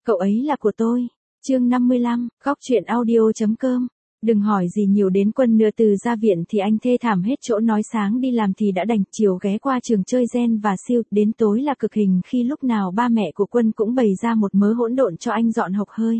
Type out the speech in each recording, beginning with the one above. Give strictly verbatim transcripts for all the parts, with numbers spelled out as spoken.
Cậu ấy là của tôi. Chương năm mươi lăm, góc truyện audio.com. Đừng hỏi gì nhiều đến Quân nữa, từ ra viện thì anh thê thảm hết chỗ nói, sáng đi làm thì đã đành, chiều ghé qua trường chơi gen và siêu, đến tối là cực hình khi lúc nào ba mẹ của Quân cũng bày ra một mớ hỗn độn cho anh dọn hộc hơi.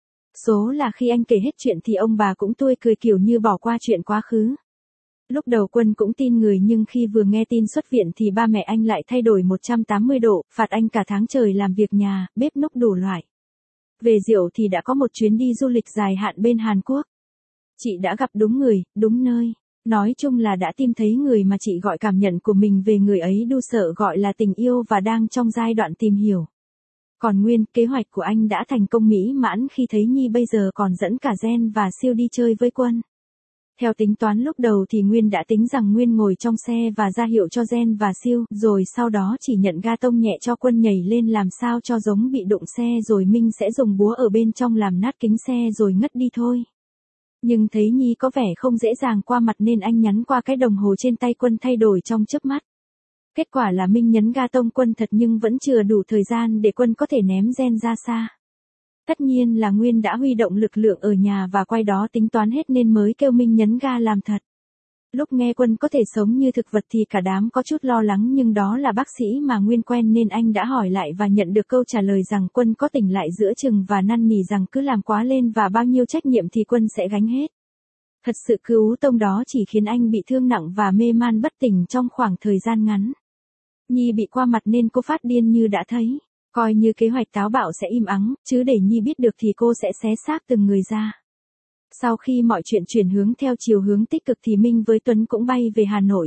Số là khi anh kể hết chuyện thì ông bà cũng tươi cười kiểu như bỏ qua chuyện quá khứ. Lúc đầu Quân cũng tin người, nhưng khi vừa nghe tin xuất viện thì ba mẹ anh lại thay đổi một trăm tám mươi độ, phạt anh cả tháng trời làm việc nhà, bếp núc đủ loại. Về rượu thì đã có một chuyến đi du lịch dài hạn bên Hàn Quốc. Chị đã gặp đúng người, đúng nơi. Nói chung là đã tìm thấy người mà chị gọi cảm nhận của mình về người ấy đu sợ gọi là tình yêu, và đang trong giai đoạn tìm hiểu. Còn Nguyên, kế hoạch của anh đã thành công mỹ mãn khi thấy Nhi bây giờ còn dẫn cả Gen và Siêu đi chơi với Quân. Theo tính toán lúc đầu thì Nguyên đã tính rằng Nguyên ngồi trong xe và ra hiệu cho Gen và Siêu, rồi sau đó chỉ nhận ga tông nhẹ cho Quân nhảy lên làm sao cho giống bị đụng xe, rồi Minh sẽ dùng búa ở bên trong làm nát kính xe rồi ngất đi thôi. Nhưng thấy Nhi có vẻ không dễ dàng qua mặt nên anh nhắn qua cái đồng hồ trên tay Quân thay đổi trong chớp mắt. Kết quả là Minh nhấn ga tông Quân thật nhưng vẫn chưa đủ thời gian để Quân có thể ném Gen ra xa. Tất nhiên là Nguyên đã huy động lực lượng ở nhà và quay đó tính toán hết nên mới kêu Minh nhấn ga làm thật. Lúc nghe Quân có thể sống như thực vật thì cả đám có chút lo lắng, nhưng đó là bác sĩ mà Nguyên quen nên anh đã hỏi lại và nhận được câu trả lời rằng Quân có tỉnh lại giữa chừng và năn nỉ rằng cứ làm quá lên và bao nhiêu trách nhiệm thì Quân sẽ gánh hết. Thật sự cứu tông đó chỉ khiến anh bị thương nặng và mê man bất tỉnh trong khoảng thời gian ngắn. Nhi bị qua mặt nên cô phát điên như đã thấy. Coi như kế hoạch táo bạo sẽ im ắng, chứ để Nhi biết được thì cô sẽ xé xác từng người ra. Sau khi mọi chuyện chuyển hướng theo chiều hướng tích cực thì Minh với Tuấn cũng bay về Hà Nội.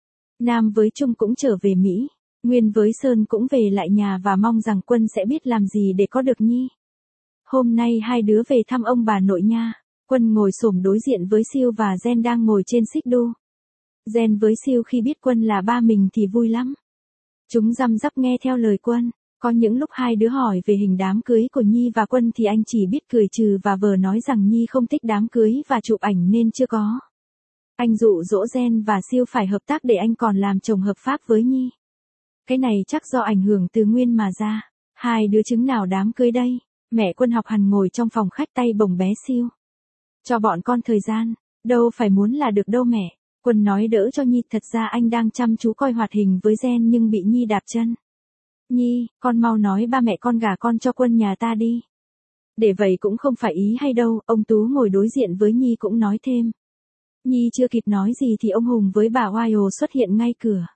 Nam với Trung cũng trở về Mỹ. Nguyên với Sơn cũng về lại nhà và mong rằng Quân sẽ biết làm gì để có được Nhi. Hôm nay hai đứa về thăm ông bà nội nha. Quân ngồi xổm đối diện với Siêu và Gen đang ngồi trên xích đu. Gen với Siêu khi biết Quân là ba mình thì vui lắm. Chúng răm rắp nghe theo lời Quân. Có những lúc hai đứa hỏi về hình đám cưới của Nhi và Quân thì anh chỉ biết cười trừ và vờ nói rằng Nhi không thích đám cưới và chụp ảnh nên chưa có. Anh dụ dỗ Gen và Siêu phải hợp tác để anh còn làm chồng hợp pháp với Nhi. Cái này chắc do ảnh hưởng từ Nguyên mà ra. Hai đứa chứng nào đám cưới đây? Mẹ Quân học hành ngồi trong phòng khách tay bồng bé Siêu. Cho bọn con thời gian, đâu phải muốn là được đâu mẹ. Quân nói đỡ cho Nhi, thật ra anh đang chăm chú coi hoạt hình với Gen nhưng bị Nhi đạp chân. Nhi, con mau nói ba mẹ con gả con cho Quân nhà ta đi. Để vậy cũng không phải ý hay đâu, ông Tú ngồi đối diện với Nhi cũng nói thêm. Nhi chưa kịp nói gì thì ông Hùng với bà Wyo xuất hiện ngay cửa.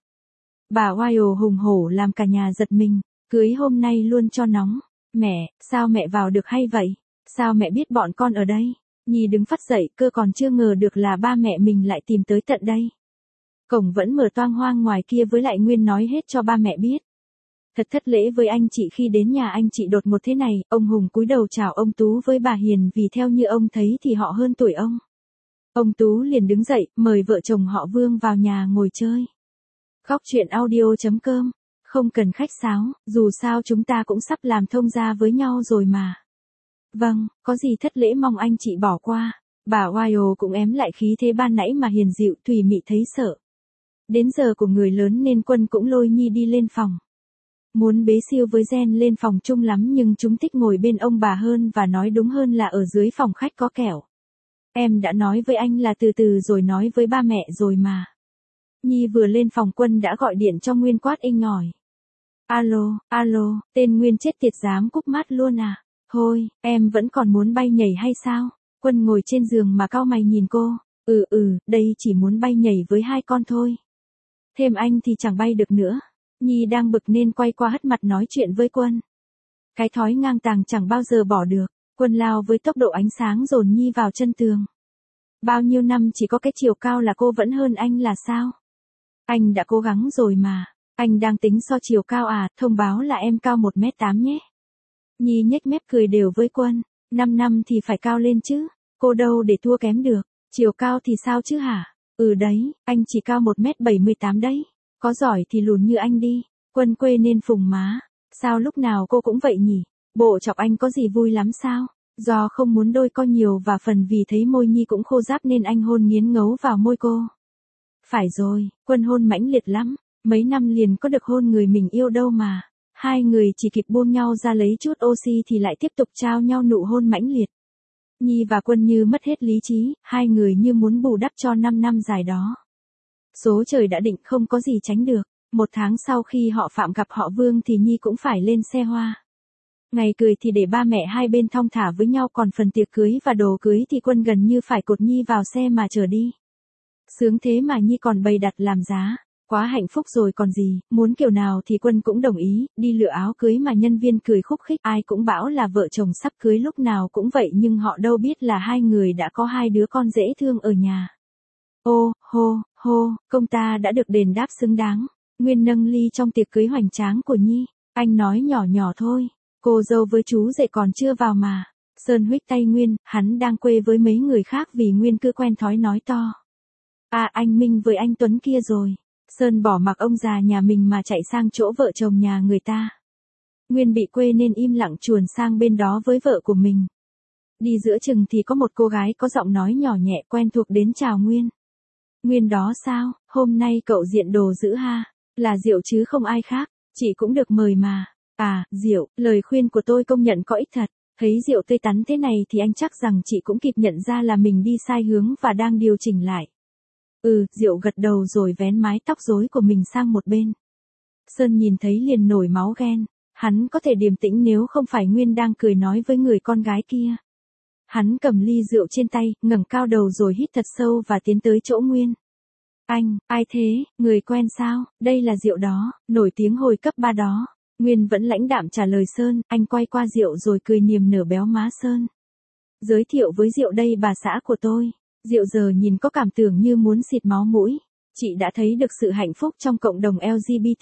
Bà Wyo hùng hổ làm cả nhà giật mình, cưới hôm nay luôn cho nóng. Mẹ, sao mẹ vào được hay vậy? Sao mẹ biết bọn con ở đây? Nhi đứng phắt dậy, cơ còn chưa ngờ được là ba mẹ mình lại tìm tới tận đây. Cổng vẫn mở toang hoang ngoài kia, với lại Nguyên nói hết cho ba mẹ biết. Thật thất lễ với anh chị khi đến nhà anh chị đột ngột thế này. Ông Hùng cúi đầu chào ông Tú với bà Hiền vì theo như ông thấy thì họ hơn tuổi ông. Ông Tú liền đứng dậy, mời vợ chồng họ Vương vào nhà ngồi chơi. Góc truyện audio.com. Không cần khách sáo, dù sao chúng ta cũng sắp làm thông gia với nhau rồi mà. Vâng, có gì thất lễ mong anh chị bỏ qua. Bà Wyo cũng ém lại khí thế ban nãy mà hiền dịu, Thùy Mị thấy sợ. Đến giờ của người lớn nên Quân cũng lôi Nhi đi lên phòng. Muốn bế Siêu với Gen lên phòng chung lắm nhưng chúng thích ngồi bên ông bà hơn, và nói đúng hơn là ở dưới phòng khách có kẹo. Em đã nói với anh là từ từ rồi nói với ba mẹ rồi mà. Nhi vừa lên phòng Quân đã gọi điện cho Nguyên quát inh ỏi. Alo, alo, tên Nguyên chết tiệt dám cúp mắt luôn à? Thôi, em vẫn còn muốn bay nhảy hay sao? Quân ngồi trên giường mà cau mày nhìn cô. Ừ ừ, đây chỉ muốn bay nhảy với hai con thôi. Thêm anh thì chẳng bay được nữa. Nhi đang bực nên quay qua hất mặt nói chuyện với Quân. Cái thói ngang tàng chẳng bao giờ bỏ được. Quân lao với tốc độ ánh sáng dồn Nhi vào chân tường. Bao nhiêu năm chỉ có cái chiều cao là cô vẫn hơn anh là sao? Anh đã cố gắng rồi mà. Anh đang tính so chiều cao à? Thông báo là em cao một mét tám nhé. Nhi nhếch mép cười đều với Quân. Năm năm thì phải cao lên chứ. Cô đâu để thua kém được. Chiều cao thì sao chứ hả? Ừ đấy, anh chỉ cao một mét bảy mươi tám đấy. Có giỏi thì lùn như anh đi. Quân quê nên phùng má. Sao lúc nào cô cũng vậy nhỉ? Bộ chọc anh có gì vui lắm sao? Do không muốn đôi co nhiều và phần vì thấy môi Nhi cũng khô ráp nên anh hôn nghiến ngấu vào môi cô. Phải rồi, Quân hôn mãnh liệt lắm. Mấy năm liền có được hôn người mình yêu đâu mà. Hai người chỉ kịp buông nhau ra lấy chút oxy thì lại tiếp tục trao nhau nụ hôn mãnh liệt. Nhi và Quân như mất hết lý trí, hai người như muốn bù đắp cho năm năm dài đó. Số trời đã định không có gì tránh được. Một tháng sau khi họ Phạm gặp họ Vương thì Nhi cũng phải lên xe hoa. Ngày cười thì để ba mẹ hai bên thong thả với nhau, còn phần tiệc cưới và đồ cưới thì Quân gần như phải cột Nhi vào xe mà chở đi. Sướng thế mà Nhi còn bày đặt làm giá. Quá hạnh phúc rồi còn gì, muốn kiểu nào thì Quân cũng đồng ý, đi lựa áo cưới mà nhân viên cười khúc khích, ai cũng bảo là vợ chồng sắp cưới lúc nào cũng vậy, nhưng họ đâu biết là hai người đã có hai đứa con dễ thương ở nhà. Ô, hô, hô, công ta đã được đền đáp xứng đáng. Nguyên nâng ly trong tiệc cưới hoành tráng của Nhi, anh nói nhỏ nhỏ thôi, cô dâu với chú rể còn chưa vào mà. Sơn huých tay Nguyên, hắn đang quê với mấy người khác vì Nguyên cứ quen thói nói to. À, anh Minh với anh Tuấn kia rồi. Sơn bỏ mặc ông già nhà mình mà chạy sang chỗ vợ chồng nhà người ta. Nguyên bị quê nên im lặng chuồn sang bên đó với vợ của mình. Đi giữa chừng thì có một cô gái có giọng nói nhỏ nhẹ quen thuộc đến chào Nguyên. Nguyên đó sao, hôm nay cậu diện đồ dữ ha, là Diệu chứ không ai khác, chị cũng được mời mà. À, Diệu, lời khuyên của tôi công nhận có ích thật. Thấy Diệu tươi tắn thế này thì anh chắc rằng chị cũng kịp nhận ra là mình đi sai hướng và đang điều chỉnh lại. Ừ, Diệu gật đầu rồi vén mái tóc rối của mình sang một bên. Sơn nhìn thấy liền nổi máu ghen, hắn có thể điềm tĩnh nếu không phải Nguyên đang cười nói với người con gái kia. Hắn cầm ly rượu trên tay, ngẩng cao đầu rồi hít thật sâu và tiến tới chỗ Nguyên. Anh, ai thế, người quen sao, đây là Diệu đó, nổi tiếng hồi cấp ba đó. Nguyên vẫn lãnh đạm trả lời Sơn, anh quay qua Diệu rồi cười niềm nở béo má Sơn. Giới thiệu với Diệu đây bà xã của tôi. Diệu giờ nhìn có cảm tưởng như muốn xịt máu mũi. Chị đã thấy được sự hạnh phúc trong cộng đồng L G B T.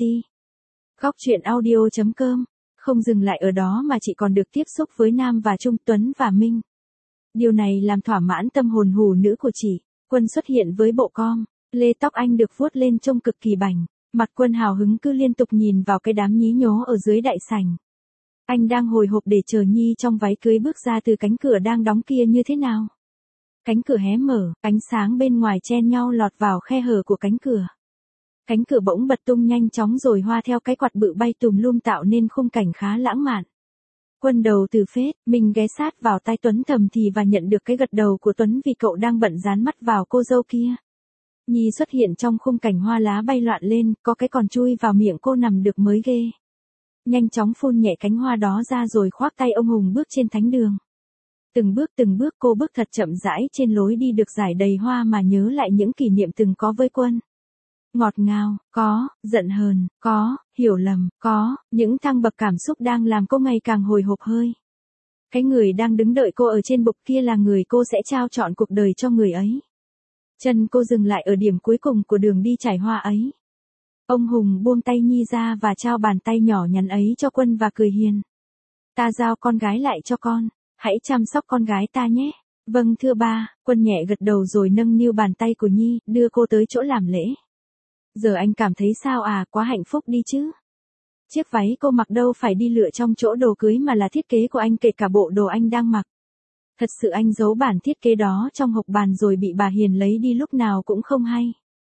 Góc truyện audio chấm com. Không dừng lại ở đó mà chị còn được tiếp xúc với Nam và Trung, Tuấn và Minh. Điều này làm thỏa mãn tâm hồn hủ nữ của chị. Quân xuất hiện với bộ com. Lê tóc anh được vuốt lên trông cực kỳ bảnh. Mặt Quân hào hứng cứ liên tục nhìn vào cái đám nhí nhố ở dưới đại sảnh. Anh đang hồi hộp để chờ Nhi trong váy cưới bước ra từ cánh cửa đang đóng kia như thế nào. Cánh cửa hé mở, ánh sáng bên ngoài chen nhau lọt vào khe hở của cánh cửa. Cánh cửa bỗng bật tung nhanh chóng rồi hoa theo cái quạt bự bay tùm lum tạo nên khung cảnh khá lãng mạn. Quân đầu từ phết, mình ghé sát vào tai Tuấn thầm thì và nhận được cái gật đầu của Tuấn vì cậu đang bận dán mắt vào cô dâu kia. Nhi xuất hiện trong khung cảnh hoa lá bay loạn lên, có cái còn chui vào miệng cô nằm được mới ghê. Nhanh chóng phun nhẹ cánh hoa đó ra rồi khoác tay ông Hùng bước trên thánh đường. Từng bước từng bước cô bước thật chậm rãi trên lối đi được rải đầy hoa mà nhớ lại những kỷ niệm từng có với Quân. Ngọt ngào, có, giận hờn, có, hiểu lầm, có, những thăng bậc cảm xúc đang làm cô ngày càng hồi hộp hơi. Cái người đang đứng đợi cô ở trên bục kia là người cô sẽ trao trọn cuộc đời cho người ấy. Chân cô dừng lại ở điểm cuối cùng của đường đi trải hoa ấy. Ông Hùng buông tay Nhi ra và trao bàn tay nhỏ nhắn ấy cho Quân và cười hiền. Ta giao con gái lại cho con, hãy chăm sóc con gái ta nhé. Vâng thưa ba, Quân nhẹ gật đầu rồi nâng niu bàn tay của Nhi, đưa cô tới chỗ làm lễ. Giờ anh cảm thấy sao à, quá hạnh phúc đi chứ. Chiếc váy cô mặc đâu phải đi lựa trong chỗ đồ cưới mà là thiết kế của anh, kể cả bộ đồ anh đang mặc. Thật sự anh giấu bản thiết kế đó trong hộc bàn rồi bị bà Hiền lấy đi lúc nào cũng không hay.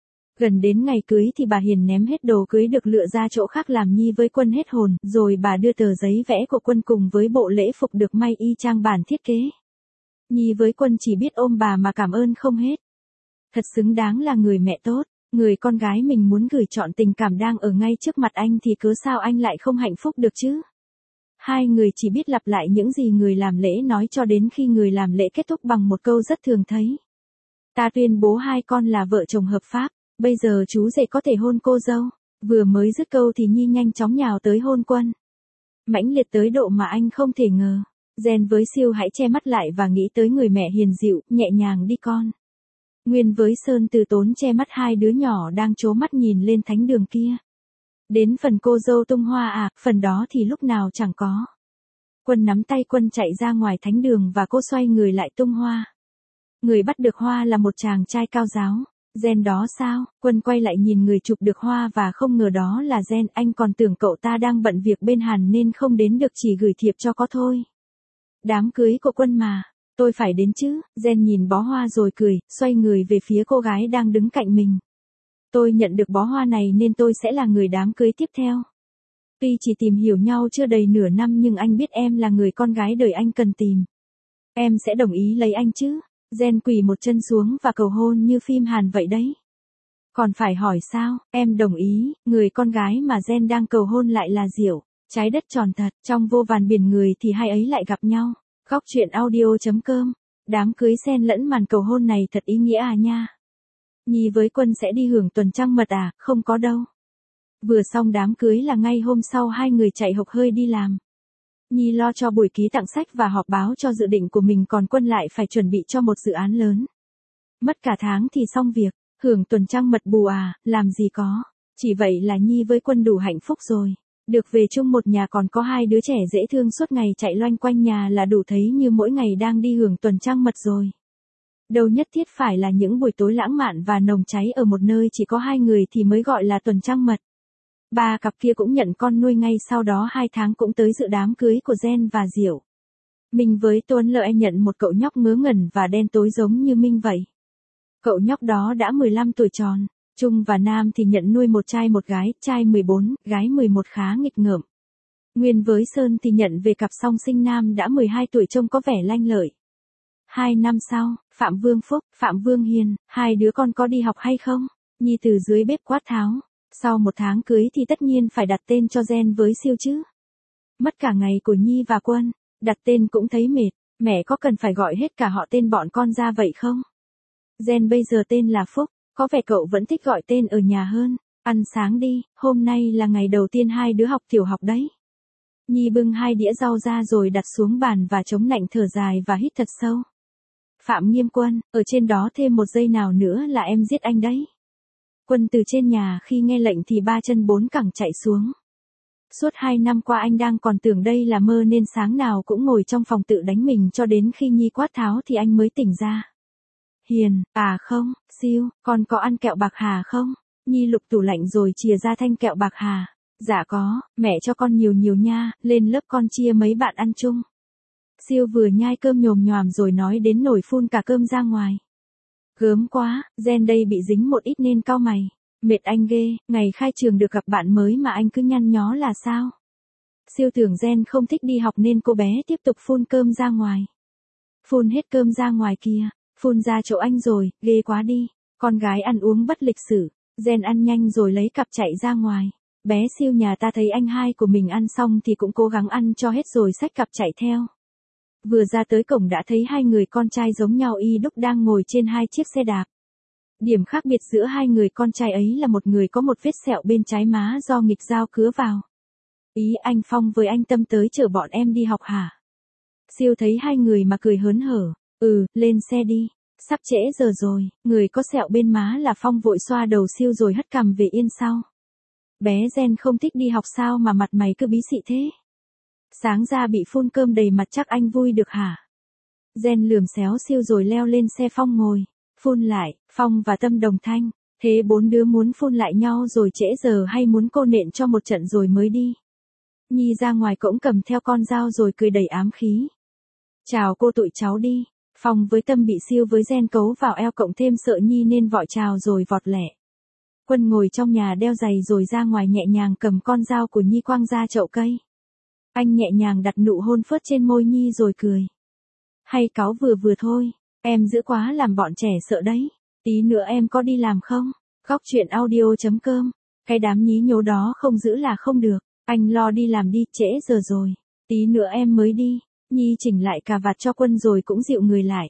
Gần đến ngày cưới thì bà Hiền ném hết đồ cưới được lựa ra chỗ khác làm Nhi với Quân hết hồn, rồi bà đưa tờ giấy vẽ của Quân cùng với bộ lễ phục được may y chang bản thiết kế. Nhi với Quân chỉ biết ôm bà mà cảm ơn không hết. Thật xứng đáng là người mẹ tốt, người con gái mình muốn gửi trọn tình cảm đang ở ngay trước mặt anh thì cớ sao anh lại không hạnh phúc được chứ. Hai người chỉ biết lặp lại những gì người làm lễ nói cho đến khi người làm lễ kết thúc bằng một câu rất thường thấy. Ta tuyên bố hai con là vợ chồng hợp pháp, bây giờ chú rể có thể hôn cô dâu. Vừa mới dứt câu thì Nhi nhanh chóng nhào tới hôn Quân. Mãnh liệt tới độ mà anh không thể ngờ. Gen với Siêu hãy che mắt lại và nghĩ tới người mẹ hiền dịu, nhẹ nhàng đi con. Nguyên với Sơn từ tốn che mắt hai đứa nhỏ đang trố mắt nhìn lên thánh đường kia. Đến phần cô dâu tung hoa à, phần đó thì lúc nào chẳng có. Quân nắm tay Quân chạy ra ngoài thánh đường và cô xoay người lại tung hoa. Người bắt được hoa là một chàng trai cao giáo. Gen đó sao? Quân quay lại nhìn người chụp được hoa và không ngờ đó là Gen. Anh còn tưởng cậu ta đang bận việc bên Hàn nên không đến được, chỉ gửi thiệp cho có thôi. Đám cưới của Quân mà, tôi phải đến chứ. Gen nhìn bó hoa rồi cười, xoay người về phía cô gái đang đứng cạnh mình. Tôi nhận được bó hoa này nên tôi sẽ là người đám cưới tiếp theo. Tuy chỉ tìm hiểu nhau chưa đầy nửa năm nhưng anh biết em là người con gái đời anh cần tìm. Em sẽ đồng ý lấy anh chứ? Jen quỳ một chân xuống và cầu hôn như phim Hàn vậy đấy. Còn phải hỏi sao, em đồng ý, người con gái mà Jen đang cầu hôn lại là Diệu. Trái đất tròn thật, trong vô vàn biển người thì hai ấy lại gặp nhau. Góc truyện audio chấm com. Đám cưới xen lẫn màn cầu hôn này thật ý nghĩa à nha. Nhi với Quân sẽ đi hưởng tuần trăng mật à, không có đâu. Vừa xong đám cưới là ngay hôm sau hai người chạy hộc hơi đi làm. Nhi lo cho buổi ký tặng sách và họp báo cho dự định của mình, còn Quân lại phải chuẩn bị cho một dự án lớn. Mất cả tháng thì xong việc, hưởng tuần trăng mật bù à, làm gì có. Chỉ vậy là Nhi với Quân đủ hạnh phúc rồi. Được về chung một nhà còn có hai đứa trẻ dễ thương suốt ngày chạy loanh quanh nhà là đủ thấy như mỗi ngày đang đi hưởng tuần trăng mật rồi. Đâu nhất thiết phải là những buổi tối lãng mạn và nồng cháy ở một nơi chỉ có hai người thì mới gọi là tuần trăng mật. Ba cặp kia cũng nhận con nuôi ngay sau đó hai tháng cũng tới dự đám cưới của Jen và Diệu. Minh với Tuấn Lợi nhận một cậu nhóc ngớ ngẩn và đen tối giống như Minh vậy. Cậu nhóc đó đã mười lăm tuổi tròn. Trung và Nam thì nhận nuôi một trai một gái, trai mười bốn, gái mười một khá nghịch ngợm. Nguyên với Sơn thì nhận về cặp song sinh Nam đã mười hai tuổi trông có vẻ lanh lợi. Hai năm sau, Phạm Vương Phúc, Phạm Vương Hiền, hai đứa con có đi học hay không? Nhi từ dưới bếp quát tháo. Sau một tháng cưới thì tất nhiên phải đặt tên cho Jen với Siêu chứ. Mất cả ngày của Nhi và Quân, đặt tên cũng thấy mệt, mẹ có cần phải gọi hết cả họ tên bọn con ra vậy không? Jen bây giờ tên là Phúc. Có vẻ cậu vẫn thích gọi tên ở nhà hơn. Ăn sáng đi, hôm nay là ngày đầu tiên hai đứa học tiểu học đấy. Nhi bưng hai đĩa rau ra rồi đặt xuống bàn và chống nạnh thở dài và hít thật sâu. Phạm Nghiêm Quân, ở trên đó thêm một giây nào nữa là em giết anh đấy. Quân từ trên nhà khi nghe lệnh thì ba chân bốn cẳng chạy xuống. Suốt hai năm qua anh đang còn tưởng đây là mơ nên sáng nào cũng ngồi trong phòng tự đánh mình cho đến khi Nhi quát tháo thì anh mới tỉnh ra. Hiền, à không, Siêu, con có ăn kẹo bạc hà không? Nhi lục tủ lạnh rồi chìa ra thanh kẹo bạc hà. Dạ có, mẹ cho con nhiều nhiều nha, lên lớp con chia mấy bạn ăn chung. Siêu vừa nhai cơm nhồm nhòm rồi nói đến nổi phun cả cơm ra ngoài. Gớm quá, Jen đây bị dính một ít nên cau mày. Mệt anh ghê, ngày khai trường được gặp bạn mới mà anh cứ nhăn nhó là sao? Siêu tưởng Jen không thích đi học nên cô bé tiếp tục phun cơm ra ngoài. Phun hết cơm ra ngoài kia. Phun ra chỗ anh rồi, ghê quá đi. Con gái ăn uống bất lịch sử. Jen ăn nhanh rồi lấy cặp chạy ra ngoài. Bé Siêu nhà ta thấy anh hai của mình ăn xong thì cũng cố gắng ăn cho hết rồi xách cặp chạy theo. Vừa ra tới cổng đã thấy hai người con trai giống nhau y đúc đang ngồi trên hai chiếc xe đạp. Điểm khác biệt giữa hai người con trai ấy là một người có một vết sẹo bên trái má do nghịch dao cứa vào. Ý anh Phong với anh Tâm tới chở bọn em đi học hả? Siêu thấy hai người mà cười hớn hở. Ừ, lên xe đi. Sắp trễ giờ rồi, người có sẹo bên má là Phong vội xoa đầu Siêu rồi hất cằm về yên sau. Bé Jen không thích đi học sao mà mặt mày cứ bí xị thế? Sáng ra bị phun cơm đầy mặt chắc anh vui được hả? Jen lườm xéo Siêu rồi leo lên xe Phong ngồi. Phun lại, Phong và Tâm đồng thanh. Thế bốn đứa muốn phun lại nhau rồi trễ giờ hay muốn cô nện cho một trận rồi mới đi? Nhi ra ngoài cổng cầm theo con dao rồi cười đầy ám khí. Chào cô tụi cháu đi. Phong với Tâm bị Siêu với Jen cấu vào eo cộng thêm sợ Nhi nên vội chào rồi vọt lẹ. Quân ngồi trong nhà đeo giày rồi ra ngoài nhẹ nhàng cầm con dao của Nhi quăng ra chậu cây. Anh nhẹ nhàng đặt nụ hôn phớt trên môi Nhi rồi cười. Hay cáu vừa vừa thôi, em dữ quá làm bọn trẻ sợ đấy. Tí nữa em có đi làm không? Góc truyện audio chấm com. Cái đám nhí nhố đó không giữ là không được. Anh lo đi làm đi, trễ giờ rồi. Tí nữa em mới đi. Nhi chỉnh lại cà vạt cho Quân rồi cũng dịu người lại.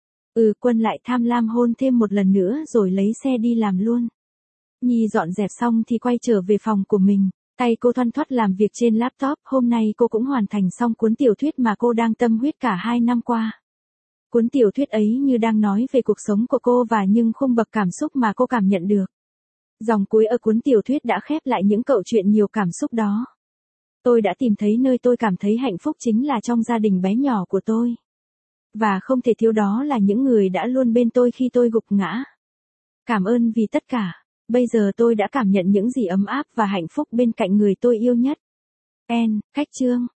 Ừ, Quân lại tham lam hôn thêm một lần nữa rồi lấy xe đi làm luôn. Nhi dọn dẹp xong thì quay trở về phòng của mình. Tay cô thoăn thoắt làm việc trên laptop. Hôm nay cô cũng hoàn thành xong cuốn tiểu thuyết mà cô đang tâm huyết cả hai năm qua. Cuốn tiểu thuyết ấy như đang nói về cuộc sống của cô và những khung bậc cảm xúc mà cô cảm nhận được. Dòng cuối ở cuốn tiểu thuyết đã khép lại những câu chuyện nhiều cảm xúc đó. Tôi đã tìm thấy nơi tôi cảm thấy hạnh phúc chính là trong gia đình bé nhỏ của tôi. Và không thể thiếu đó là những người đã luôn bên tôi khi tôi gục ngã. Cảm ơn vì tất cả. Bây giờ tôi đã cảm nhận những gì ấm áp và hạnh phúc bên cạnh người tôi yêu nhất. En, khách chương.